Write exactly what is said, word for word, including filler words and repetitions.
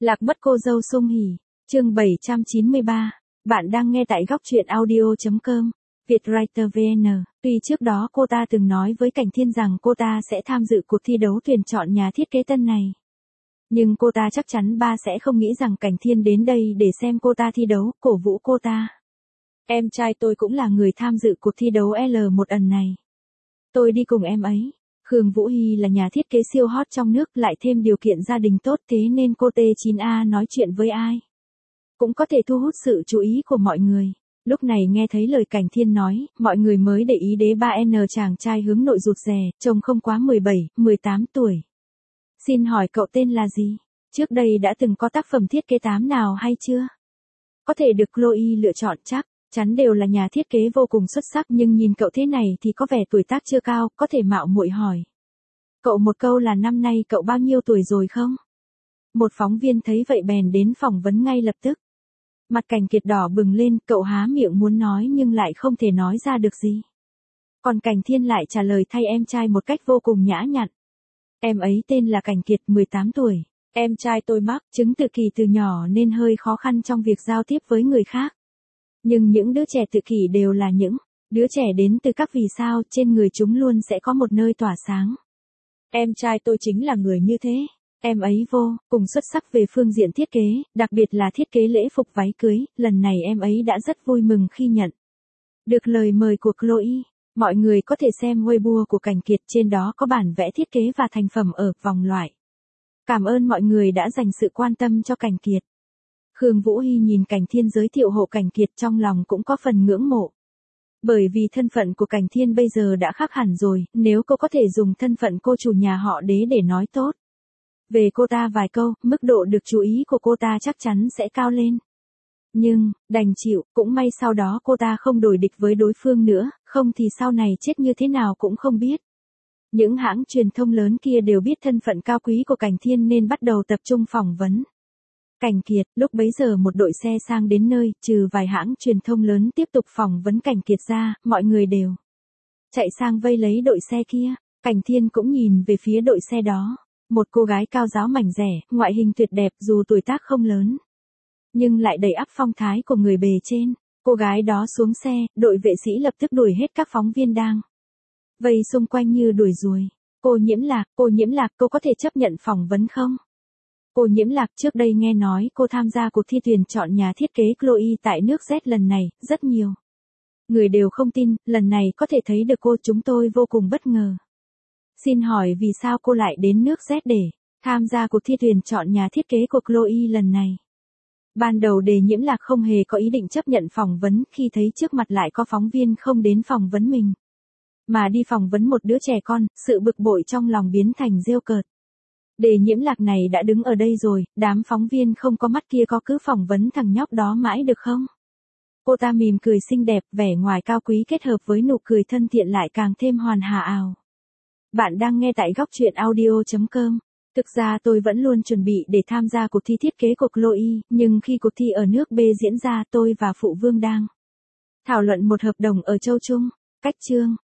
Lạc mất cô dâu Sung Hỉ, chương bảy trăm chín mươi ba. Bạn đang nghe tại góc truyện audio chấm com, Vietwriter vê en. Tuy trước đó cô ta từng nói với Cảnh Thiên rằng cô ta sẽ tham dự cuộc thi đấu tuyển chọn nhà thiết kế tân này. Nhưng cô ta chắc chắn ba sẽ không nghĩ rằng Cảnh Thiên đến đây để xem cô ta thi đấu, cổ vũ cô ta. Em trai tôi cũng là người tham dự cuộc thi đấu L một ẩn này. Tôi đi cùng em ấy. Khương Vũ Hy là nhà thiết kế siêu hot trong nước, lại thêm điều kiện gia đình tốt, thế nên cô T chín A nói chuyện với ai cũng có thể thu hút sự chú ý của mọi người. Lúc này nghe thấy lời Cảnh Thiên nói, mọi người mới để ý đến ba N chàng trai hướng nội rụt rè, trông không quá mười bảy, mười tám tuổi. Xin hỏi cậu tên là gì? Trước đây đã từng có tác phẩm thiết kế tám nào hay chưa? Có thể được Chloe lựa chọn chắc chắn đều là nhà thiết kế vô cùng xuất sắc, nhưng nhìn cậu thế này thì có vẻ tuổi tác chưa cao, có thể mạo muội hỏi cậu một câu là năm nay cậu bao nhiêu tuổi rồi không? Một phóng viên thấy vậy bèn đến phỏng vấn ngay lập tức. Mặt Cảnh Kiệt đỏ bừng lên, cậu há miệng muốn nói nhưng lại không thể nói ra được gì. Còn Cảnh Thiên lại trả lời thay em trai một cách vô cùng nhã nhặn. Em ấy tên là Cảnh Kiệt, mười tám tuổi. Em trai tôi mắc chứng tự kỷ từ nhỏ nên hơi khó khăn trong việc giao tiếp với người khác. Nhưng những đứa trẻ tự kỷ đều là những đứa trẻ đến từ các vì sao, trên người chúng luôn sẽ có một nơi tỏa sáng. Em trai tôi chính là người như thế. Em ấy vô cùng xuất sắc về phương diện thiết kế, đặc biệt là thiết kế lễ phục váy cưới, lần này em ấy đã rất vui mừng khi nhận được lời mời của Chloe. Mọi người có thể xem Weibo của Cảnh Kiệt, trên đó có bản vẽ thiết kế và thành phẩm ở vòng loại. Cảm ơn mọi người đã dành sự quan tâm cho Cảnh Kiệt. Khương Vũ Hy nhìn Cảnh Thiên giới thiệu hộ Cảnh Kiệt, trong lòng cũng có phần ngưỡng mộ. Bởi vì thân phận của Cảnh Thiên bây giờ đã khác hẳn rồi, nếu cô có thể dùng thân phận cô chủ nhà họ Đế để nói tốt về cô ta vài câu, mức độ được chú ý của cô ta chắc chắn sẽ cao lên. Nhưng, đành chịu, cũng may sau đó cô ta không đổi địch với đối phương nữa, không thì sau này chết như thế nào cũng không biết. Những hãng truyền thông lớn kia đều biết thân phận cao quý của Cảnh Thiên nên bắt đầu tập trung phỏng vấn Cảnh Kiệt. Lúc bấy giờ một đội xe sang đến nơi, trừ vài hãng truyền thông lớn tiếp tục phỏng vấn Cảnh Kiệt ra, mọi người đều chạy sang vây lấy đội xe kia. Cảnh Thiên cũng nhìn về phía đội xe đó. Một cô gái cao ráo mảnh rẻ, ngoại hình tuyệt đẹp dù tuổi tác không lớn, nhưng lại đầy ắp phong thái của người bề trên. Cô gái đó xuống xe, đội vệ sĩ lập tức đuổi hết các phóng viên đang vây xung quanh như đuổi ruồi. Cô Nhiễm Lạc, cô Nhiễm Lạc, cô có thể chấp nhận phỏng vấn không? Cô Nhiễm Lạc, trước đây nghe nói cô tham gia cuộc thi tuyển chọn nhà thiết kế Chloe tại nước Z lần này, rất nhiều người đều không tin, lần này có thể thấy được cô, chúng tôi vô cùng bất ngờ. Xin hỏi vì sao cô lại đến nước Z để tham gia cuộc thi tuyển chọn nhà thiết kế của Chloe lần này? Ban đầu Đề Nhiễm Lạc không hề có ý định chấp nhận phỏng vấn, khi thấy trước mặt lại có phóng viên không đến phỏng vấn mình, mà đi phỏng vấn một đứa trẻ con, sự bực bội trong lòng biến thành rêu cợt. Đề Nhiễm Lạc này đã đứng ở đây rồi, đám phóng viên không có mắt kia có cứ phỏng vấn thằng nhóc đó mãi được không? Cô ta mỉm cười xinh đẹp, vẻ ngoài cao quý kết hợp với nụ cười thân thiện lại càng thêm hoàn hảo ảo. Bạn đang nghe tại góc truyện audio chấm com. Thực ra tôi vẫn luôn chuẩn bị để tham gia cuộc thi thiết kế của Chloe, nhưng khi cuộc thi ở nước B diễn ra, tôi và Phụ Vương đang thảo luận một hợp đồng ở Châu Trung. Cách chương